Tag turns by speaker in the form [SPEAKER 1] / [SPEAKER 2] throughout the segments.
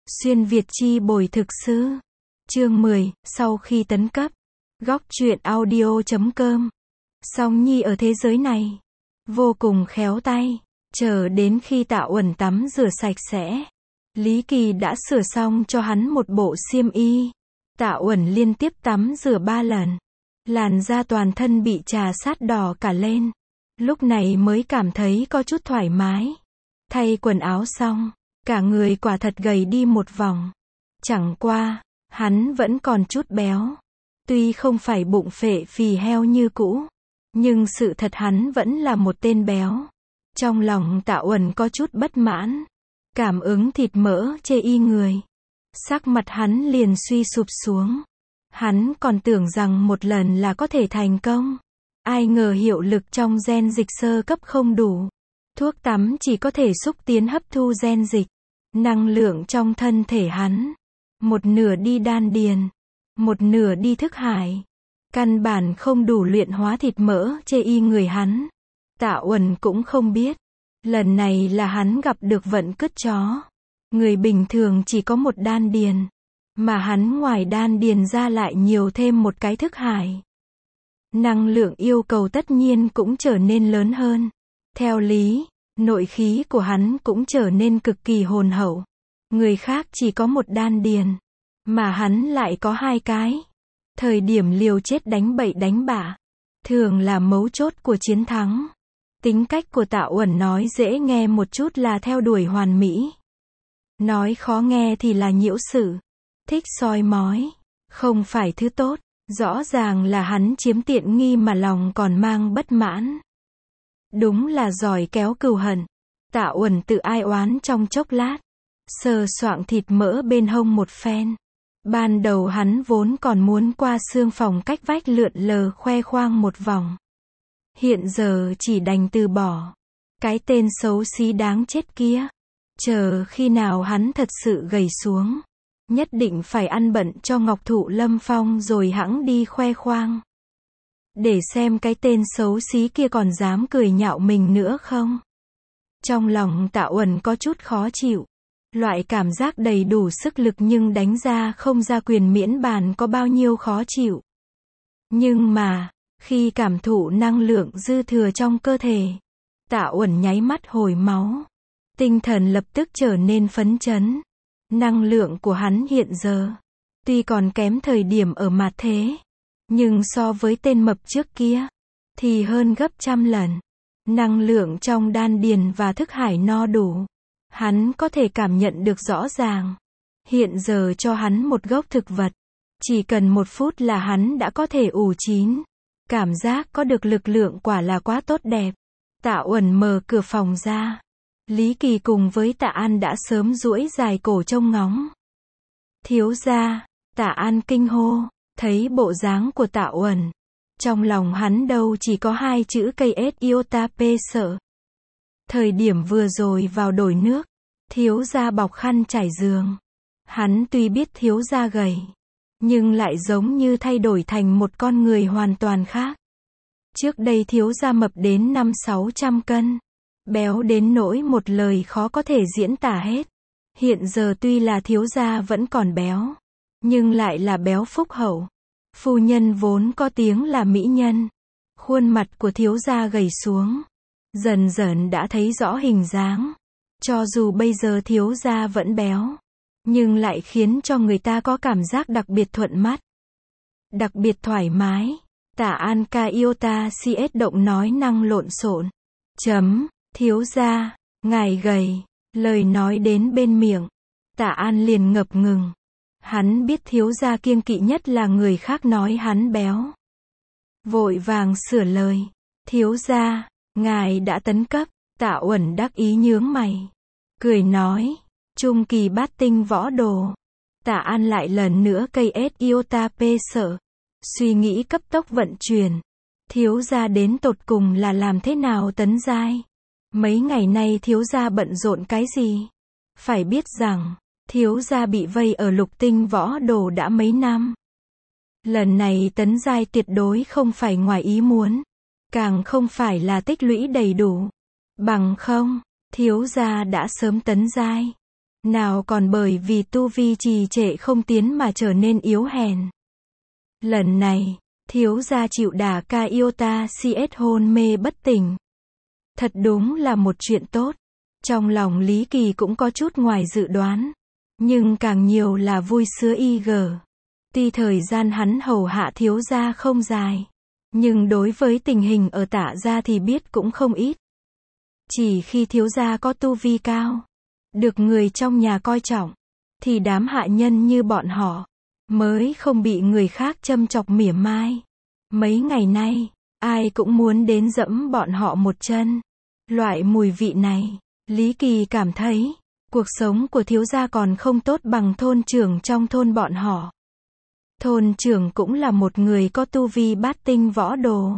[SPEAKER 1] Xuyên Việt chi bồi thực sư. Chương 10, sau khi tấn cấp. Góc truyện audio.com. Song Nhi ở thế giới này vô cùng khéo tay. Chờ đến khi Tạ Uẩn tắm rửa sạch sẽ, Lý Kỳ đã sửa xong cho hắn một bộ xiêm y. Tạ Uẩn liên tiếp tắm rửa 3 lần. Làn da toàn thân bị trà sát đỏ cả lên. Lúc này mới cảm thấy có chút thoải mái. Thay quần áo xong, cả người quả thật gầy đi một vòng. Chẳng qua, hắn vẫn còn chút béo. Tuy không phải bụng phệ phì heo như cũ, nhưng sự thật hắn vẫn là một tên béo. Trong lòng Tạ Uẩn có chút bất mãn. Cảm ứng thịt mỡ chê y người. Sắc mặt hắn liền suy sụp xuống. Hắn còn tưởng rằng một lần là có thể thành công. Ai ngờ hiệu lực trong gen dịch sơ cấp không đủ. Thuốc tắm chỉ có thể xúc tiến hấp thu gen dịch. Năng lượng trong thân thể hắn. Một nửa đi đan điền. Một nửa đi thức hải. Căn bản không đủ luyện hóa thịt mỡ chê y người hắn. Tạ Uẩn cũng không biết. Lần này là hắn gặp được vận cứt chó. Người bình thường chỉ có một đan điền. Mà hắn ngoài đan điền ra lại nhiều thêm một cái thức hải. Năng lượng yêu cầu tất nhiên cũng trở nên lớn hơn. Theo lý, nội khí của hắn cũng trở nên cực kỳ hồn hậu. Người khác chỉ có một đan điền. Mà hắn lại có 2 cái. Thời điểm liều chết đánh bậy đánh bạ. Thường là mấu chốt của chiến thắng. Tính cách của Tạ Uẩn nói dễ nghe một chút là theo đuổi hoàn mỹ. Nói khó nghe thì là nhiễu sự. Thích soi mói. Không phải thứ tốt. Rõ ràng là hắn chiếm tiện nghi mà lòng còn mang bất mãn. Đúng là giỏi kéo cừu hận. Tạ Uẩn tự ai oán trong chốc lát. Sờ soạng thịt mỡ bên hông một phen. Ban đầu hắn vốn còn muốn qua xương phòng cách vách lượn lờ khoe khoang một vòng. Hiện giờ chỉ đành từ bỏ. Cái tên xấu xí đáng chết kia. Chờ khi nào hắn thật sự gầy xuống. Nhất định phải ăn bận cho Ngọc Thụ Lâm Phong rồi hẵng đi khoe khoang. Để xem cái tên xấu xí kia còn dám cười nhạo mình nữa không. Trong lòng Tạ Uẩn có chút khó chịu. Loại cảm giác đầy đủ sức lực nhưng đánh ra không ra quyền miễn bàn có bao nhiêu khó chịu. Nhưng mà, khi cảm thụ năng lượng dư thừa trong cơ thể, Tạ Uẩn nháy mắt hồi máu. Tinh thần lập tức trở nên phấn chấn. Năng lượng của hắn hiện giờ, tuy còn kém thời điểm ở mạt thế, nhưng so với tên mập trước kia, thì hơn gấp trăm lần. Năng lượng trong đan điền và thức hải no đủ. Hắn có thể cảm nhận được rõ ràng. Hiện giờ cho hắn một gốc thực vật. Chỉ cần 1 phút là hắn đã có thể ủ chín. Cảm giác có được lực lượng quả là quá tốt đẹp. Tạ Uẩn mở cửa phòng ra. Lý Kỳ cùng với Tạ An đã sớm duỗi dài cổ trông ngóng. Thiếu gia, Tạ An kinh hô, thấy bộ dáng của Tạ Uẩn. Trong lòng hắn đâu chỉ có 2 chữ cây ết iota p sợ. Thời điểm vừa rồi vào đổi nước, thiếu gia bọc khăn trải giường. Hắn tuy biết thiếu gia gầy, nhưng lại giống như thay đổi thành một con người hoàn toàn khác. Trước đây thiếu gia mập đến 500-600 cân. Béo đến nỗi một lời khó có thể diễn tả hết. Hiện giờ tuy là thiếu gia vẫn còn béo, nhưng lại là béo phúc hậu. Phu nhân vốn có tiếng là mỹ nhân. Khuôn mặt của thiếu gia gầy xuống. Dần dần đã thấy rõ hình dáng. Cho dù bây giờ thiếu gia vẫn béo, nhưng lại khiến cho người ta có cảm giác đặc biệt thuận mắt. Đặc biệt thoải mái. Tạ An ca iota cs động nói năng lộn xộn. Thiếu gia, ngài gầy. Lời nói đến bên miệng, Tạ An liền ngập ngừng. Hắn biết thiếu gia kiêng kỵ nhất là người khác nói hắn béo. Vội vàng sửa lời. Thiếu gia, ngài đã tấn cấp. Tạ Uẩn đắc ý nhướng mày. Cười nói. Trung kỳ bát tinh võ đồ. Tạ An lại lần nữa cây ết iota p sợ. Suy nghĩ cấp tốc vận chuyển. Thiếu gia đến tột cùng là làm thế nào tấn giai? Mấy ngày nay thiếu gia bận rộn cái gì? Phải biết rằng, thiếu gia bị vây ở lục tinh võ đồ đã mấy năm. Lần này tấn giai tuyệt đối không phải ngoài ý muốn. Càng không phải là tích lũy đầy đủ. Bằng không, thiếu gia đã sớm tấn giai. Nào còn bởi vì tu vi trì trệ không tiến mà trở nên yếu hèn. Lần này, thiếu gia chịu đả ca Iota CS hôn mê bất tỉnh. Thật đúng là một chuyện tốt. Trong lòng Lý Kỳ cũng có chút ngoài dự đoán. Nhưng càng nhiều là vui sướng IG. Tuy thời gian hắn hầu hạ thiếu gia không dài. Nhưng đối với tình hình ở Tạ gia thì biết cũng không ít. Chỉ khi thiếu gia có tu vi cao, được người trong nhà coi trọng, thì đám hạ nhân như bọn họ mới không bị người khác châm chọc mỉa mai. Mấy ngày nay, ai cũng muốn đến dẫm bọn họ một chân. Loại mùi vị này, Lý Kỳ cảm thấy, cuộc sống của thiếu gia còn không tốt bằng thôn trưởng trong thôn bọn họ. Thôn trưởng cũng là một người có tu vi bát tinh võ đồ.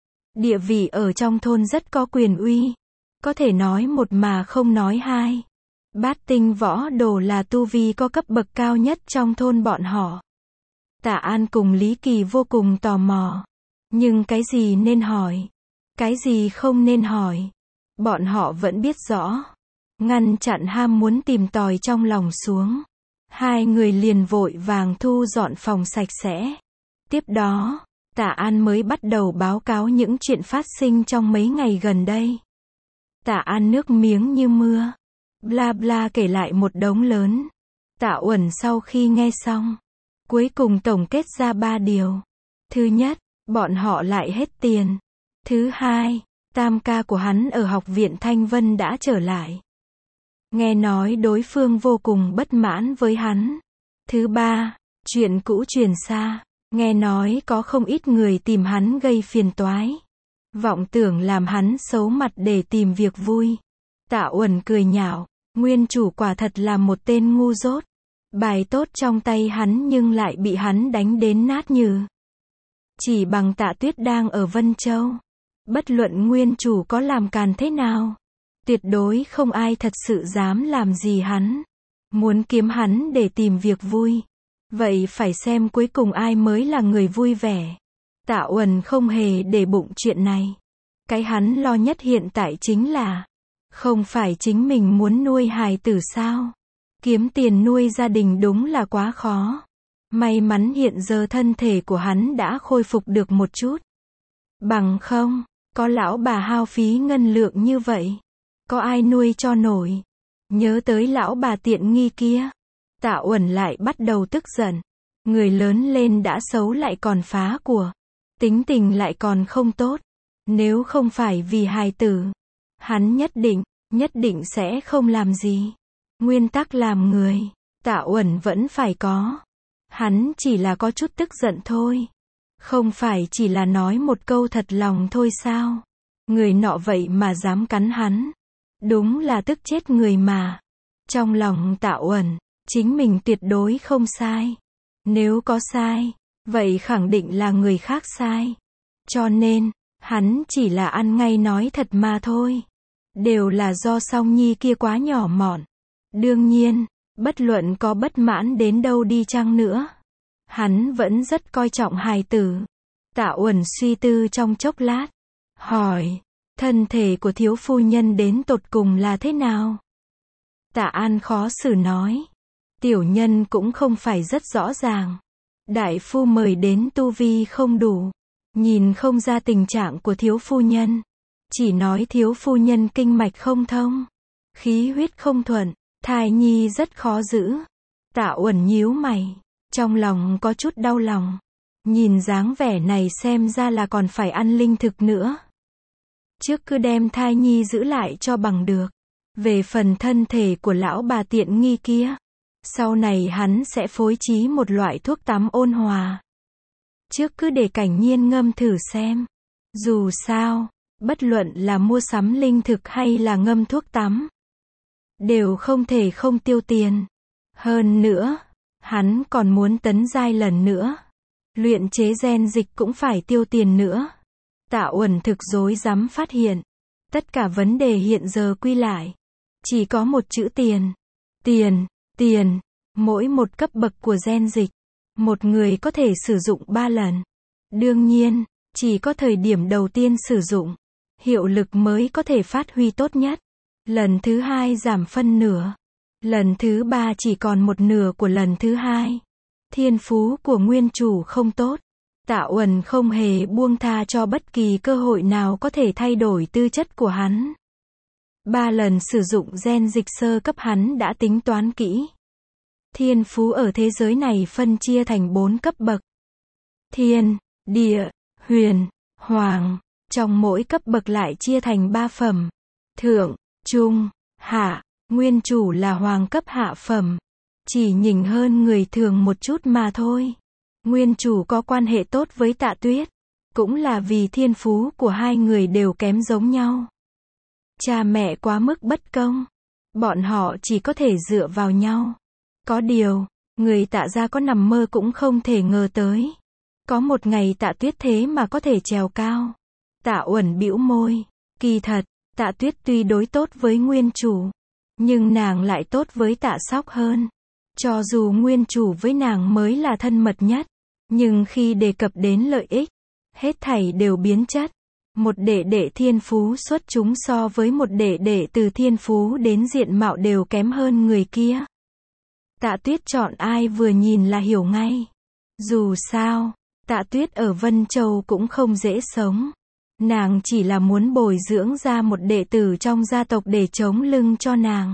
[SPEAKER 1] Địa vị ở trong thôn rất có quyền uy. Có thể nói một mà không nói hai. Bát tinh võ đồ là tu vi có cấp bậc cao nhất trong thôn bọn họ. Tạ An cùng Lý Kỳ vô cùng tò mò. Nhưng cái gì nên hỏi, cái gì không nên hỏi, bọn họ vẫn biết rõ. Ngăn chặn ham muốn tìm tòi trong lòng xuống. Hai người liền vội vàng thu dọn phòng sạch sẽ. Tiếp đó, Tạ An mới bắt đầu báo cáo những chuyện phát sinh trong mấy ngày gần đây. Tạ An nước miếng như mưa. Bla bla kể lại một đống lớn. Tạ Uẩn sau khi nghe xong, cuối cùng tổng kết ra 3 điều. Thứ nhất, bọn họ lại hết tiền. Thứ hai, tam ca của hắn ở học viện Thanh Vân đã trở lại. Nghe nói đối phương vô cùng bất mãn với hắn. Thứ ba, chuyện cũ truyền xa. Nghe nói có không ít người tìm hắn gây phiền toái. Vọng tưởng làm hắn xấu mặt để tìm việc vui. Tạ Uẩn cười nhạo, nguyên chủ quả thật là một tên ngu dốt. Bài tốt trong tay hắn nhưng lại bị hắn đánh đến nát nhừ. Chỉ bằng Tạ Tuyết đang ở Vân Châu. Bất luận nguyên chủ có làm càn thế nào, tuyệt đối không ai thật sự dám làm gì hắn. Muốn kiếm hắn để tìm việc vui. Vậy phải xem cuối cùng ai mới là người vui vẻ. Tạ Uẩn không hề để bụng chuyện này. Cái hắn lo nhất hiện tại chính là, không phải chính mình muốn nuôi hài tử sao? Kiếm tiền nuôi gia đình đúng là quá khó. May mắn hiện giờ thân thể của hắn đã khôi phục được một chút. Bằng không, có lão bà hao phí ngân lượng như vậy, có ai nuôi cho nổi? Nhớ tới lão bà tiện nghi kia, Tạ Uẩn lại bắt đầu tức giận. Người lớn lên đã xấu lại còn phá của. Tính tình lại còn không tốt. Nếu không phải vì hài tử, hắn nhất định sẽ không làm gì. Nguyên tắc làm người, Tạ Uẩn vẫn phải có. Hắn chỉ là có chút tức giận thôi. Không phải chỉ là nói một câu thật lòng thôi sao? Người nọ vậy mà dám cắn hắn. Đúng là tức chết người mà. Trong lòng Tạ Uẩn, chính mình tuyệt đối không sai. Nếu có sai, vậy khẳng định là người khác sai. Cho nên, hắn chỉ là ăn ngay nói thật mà thôi. Đều là do Song Nhi kia quá nhỏ mọn. Đương nhiên, bất luận có bất mãn đến đâu đi chăng nữa, hắn vẫn rất coi trọng hài tử. Tạ Uẩn suy tư trong chốc lát, hỏi, thân thể của thiếu phu nhân đến tột cùng là thế nào? Tạ An khó xử nói, tiểu nhân cũng không phải rất rõ ràng. Đại phu mời đến tu vi không đủ, nhìn không ra tình trạng của thiếu phu nhân. Chỉ nói thiếu phu nhân kinh mạch không thông, khí huyết không thuận, thai nhi rất khó giữ. Tạ Uẩn nhíu mày, trong lòng có chút đau lòng. Nhìn dáng vẻ này xem ra là còn phải ăn linh thực nữa. Trước cứ đem thai nhi giữ lại cho bằng được. Về phần thân thể của lão bà tiện nghi kia, sau này hắn sẽ phối trí một loại thuốc tắm ôn hòa. Trước cứ để Cảnh Nhiên ngâm thử xem. Dù sao, bất luận là mua sắm linh thực hay là ngâm thuốc tắm, đều không thể không tiêu tiền. Hơn nữa, hắn còn muốn tấn giai lần nữa. Luyện chế gen dịch cũng phải tiêu tiền nữa. Tạ Uẩn thực rối rắm phát hiện, tất cả vấn đề hiện giờ quy lại, chỉ có một chữ tiền. Tiền. Mỗi một cấp bậc của gen dịch, một người có thể sử dụng 3 lần. Đương nhiên, chỉ có thời điểm đầu tiên sử dụng, hiệu lực mới có thể phát huy tốt nhất. Lần thứ hai giảm phân nửa. Lần thứ 3 chỉ còn một nửa của lần thứ 2. Thiên phú của nguyên chủ không tốt. Tạ Uẩn không hề buông tha cho bất kỳ cơ hội nào có thể thay đổi tư chất của hắn. 3 lần sử dụng gen dịch sơ cấp hắn đã tính toán kỹ. Thiên phú ở thế giới này phân chia thành 4 cấp bậc. Thiên, địa, huyền, hoàng. Trong mỗi cấp bậc lại chia thành 3 phẩm. Thượng, trung, hạ. Nguyên chủ là hoàng cấp hạ phẩm. Chỉ nhỉnh hơn người thường một chút mà thôi. Nguyên chủ có quan hệ tốt với Tạ Tuyết. Cũng là vì thiên phú của hai người đều kém giống nhau. Cha mẹ quá mức bất công. Bọn họ chỉ có thể dựa vào nhau. Có điều, người Tạ gia có nằm mơ cũng không thể ngờ tới. Có một ngày Tạ Tuyết thế mà có thể trèo cao. Tạ Uẩn bĩu môi. Kỳ thật, Tạ Tuyết tuy đối tốt với nguyên chủ. Nhưng nàng lại tốt với Tạ Sóc hơn. Cho dù nguyên chủ với nàng mới là thân mật nhất. Nhưng khi đề cập đến lợi ích, hết thảy đều biến chất. Một đệ đệ thiên phú xuất chúng so với một đệ đệ từ thiên phú đến diện mạo đều kém hơn người kia. Tạ Tuyết chọn ai vừa nhìn là hiểu ngay. Dù sao, Tạ Tuyết ở Vân Châu cũng không dễ sống. Nàng chỉ là muốn bồi dưỡng ra một đệ tử trong gia tộc để chống lưng cho nàng.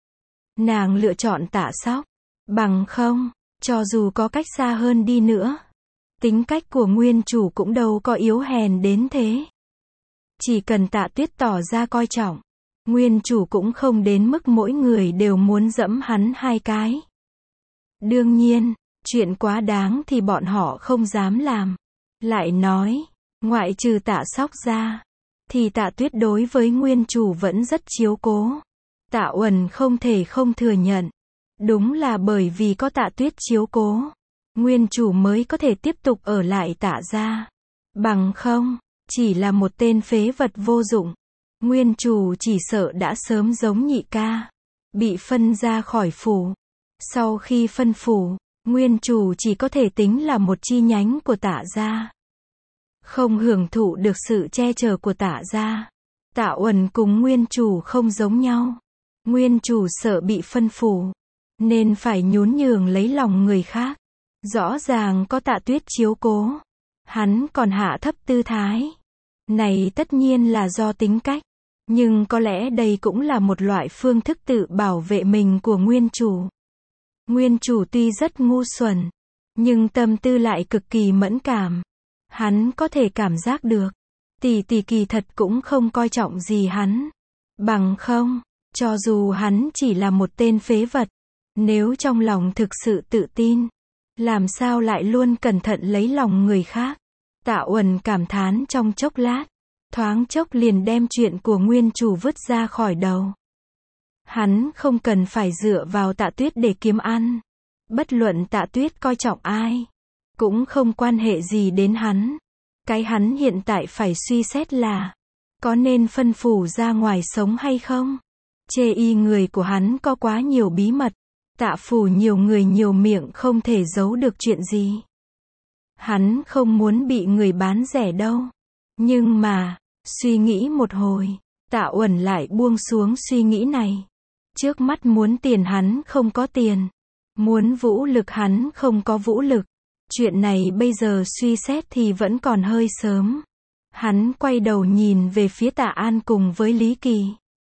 [SPEAKER 1] Nàng lựa chọn Tạ Sóc. Bằng không, cho dù có cách xa hơn đi nữa, tính cách của nguyên chủ cũng đâu có yếu hèn đến thế. Chỉ cần Tạ Tuyết tỏ ra coi trọng, nguyên chủ cũng không đến mức mỗi người đều muốn dẫm hắn 2 cái. Đương nhiên, chuyện quá đáng thì bọn họ không dám làm. Lại nói, ngoại trừ Tạ Sóc ra, thì Tạ Tuyết đối với nguyên chủ vẫn rất chiếu cố. Tạ Uẩn không thể không thừa nhận. Đúng là bởi vì có Tạ Tuyết chiếu cố, nguyên chủ mới có thể tiếp tục ở lại Tạ gia. Bằng không, chỉ là một tên phế vật vô dụng. Nguyên chủ chỉ sợ đã sớm giống nhị ca, bị phân ra khỏi phủ. Sau khi phân phủ, nguyên chủ chỉ có thể tính là một chi nhánh của Tạ gia. Không hưởng thụ được sự che chở của Tạ gia. Tạ Uẩn cùng nguyên chủ không giống nhau. Nguyên chủ sợ bị phân phủ, nên phải nhún nhường lấy lòng người khác. Rõ ràng có Tạ Tuyết chiếu cố, hắn còn hạ thấp tư thái. Này tất nhiên là do tính cách. Nhưng có lẽ đây cũng là một loại phương thức tự bảo vệ mình của nguyên chủ. Nguyên chủ tuy rất ngu xuẩn, nhưng tâm tư lại cực kỳ mẫn cảm. Hắn có thể cảm giác được, tỷ tỷ kỳ thật cũng không coi trọng gì hắn. Bằng không, cho dù hắn chỉ là một tên phế vật, nếu trong lòng thực sự tự tin, làm sao lại luôn cẩn thận lấy lòng người khác. Tạ Uẩn cảm thán trong chốc lát, thoáng chốc liền đem chuyện của nguyên chủ vứt ra khỏi đầu. Hắn không cần phải dựa vào Tạ Tuyết để kiếm ăn. Bất luận Tạ Tuyết coi trọng ai, cũng không quan hệ gì đến hắn. Cái hắn hiện tại phải suy xét là, có nên phân phủ ra ngoài sống hay không? Chê y người của hắn có quá nhiều bí mật. Tạ phủ nhiều người nhiều miệng không thể giấu được chuyện gì. Hắn không muốn bị người bán rẻ đâu. Nhưng mà, suy nghĩ một hồi, Tạ Uẩn lại buông xuống suy nghĩ này. Trước mắt muốn tiền hắn không có tiền. Muốn vũ lực hắn không có vũ lực. Chuyện này bây giờ suy xét thì vẫn còn hơi sớm. Hắn quay đầu nhìn về phía Tạ An cùng với Lý Kỳ.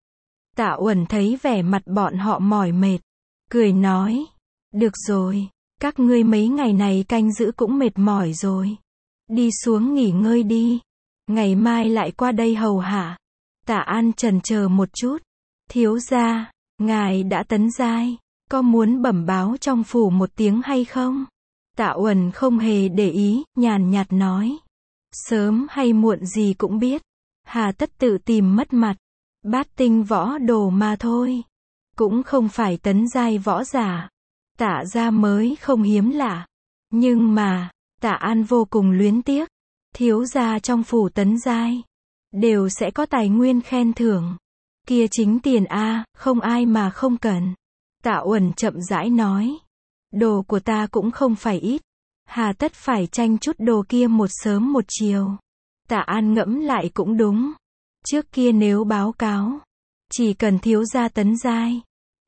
[SPEAKER 1] Tạ Uẩn thấy vẻ mặt bọn họ mỏi mệt, cười nói, được rồi, các ngươi mấy ngày này canh giữ cũng mệt mỏi rồi. Đi xuống nghỉ ngơi đi, ngày mai lại qua đây hầu hạ. Tạ An chần chờ một chút, thiếu gia, ngài đã tấn giai, có muốn bẩm báo trong phủ một tiếng hay không? Tạ Uẩn không hề để ý, nhàn nhạt nói, sớm hay muộn gì cũng biết, hà tất tự tìm mất mặt. Bát tinh võ đồ mà thôi, cũng không phải tấn giai võ giả. Tạ gia mới không hiếm lạ. Nhưng mà, Tạ An vô cùng luyến tiếc. Thiếu gia trong phủ tấn giai, đều sẽ có tài nguyên khen thưởng. Kia chính tiền a, không ai mà không cần. Tạ Uẩn chậm rãi nói, đồ của ta cũng không phải ít, hà tất phải tranh chút đồ kia một sớm một chiều. Tạ An ngẫm lại cũng đúng. Trước kia nếu báo cáo, chỉ cần thiếu gia tấn giai,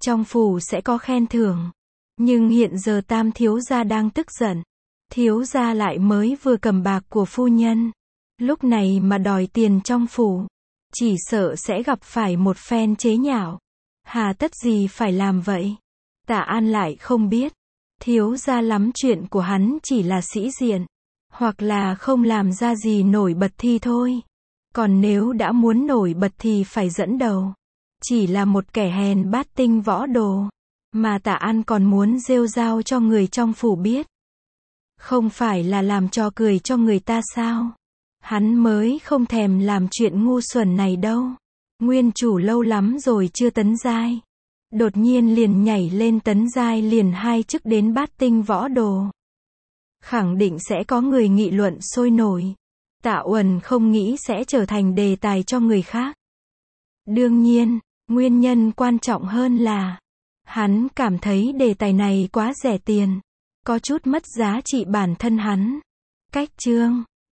[SPEAKER 1] trong phủ sẽ có khen thưởng. Nhưng hiện giờ Tam thiếu gia đang tức giận. Thiếu gia lại mới vừa cầm bạc của phu nhân. Lúc này mà đòi tiền trong phủ, chỉ sợ sẽ gặp phải một phen chế nhạo. Hà tất gì phải làm vậy? Tạ An lại không biết. Thiếu gia lắm chuyện của hắn chỉ là sĩ diện, hoặc là không làm ra gì nổi bật thì thôi. Còn nếu đã muốn nổi bật thì phải dẫn đầu. Chỉ là một kẻ hèn bát tinh võ đồ, mà Tạ An còn muốn rêu rao cho người trong phủ biết. Không phải là làm trò cười cho người ta sao? Hắn mới không thèm làm chuyện ngu xuẩn này đâu. Nguyên chủ lâu lắm rồi chưa tấn giai. Đột nhiên liền nhảy lên tấn giai liền 2 chức đến bát tinh võ đồ. Khẳng định sẽ có người nghị luận sôi nổi. Tạ Uẩn không nghĩ sẽ trở thành đề tài cho người khác. Đương nhiên, nguyên nhân quan trọng hơn là hắn cảm thấy đề tài này quá rẻ tiền, có chút mất giá trị bản thân hắn. Cách chương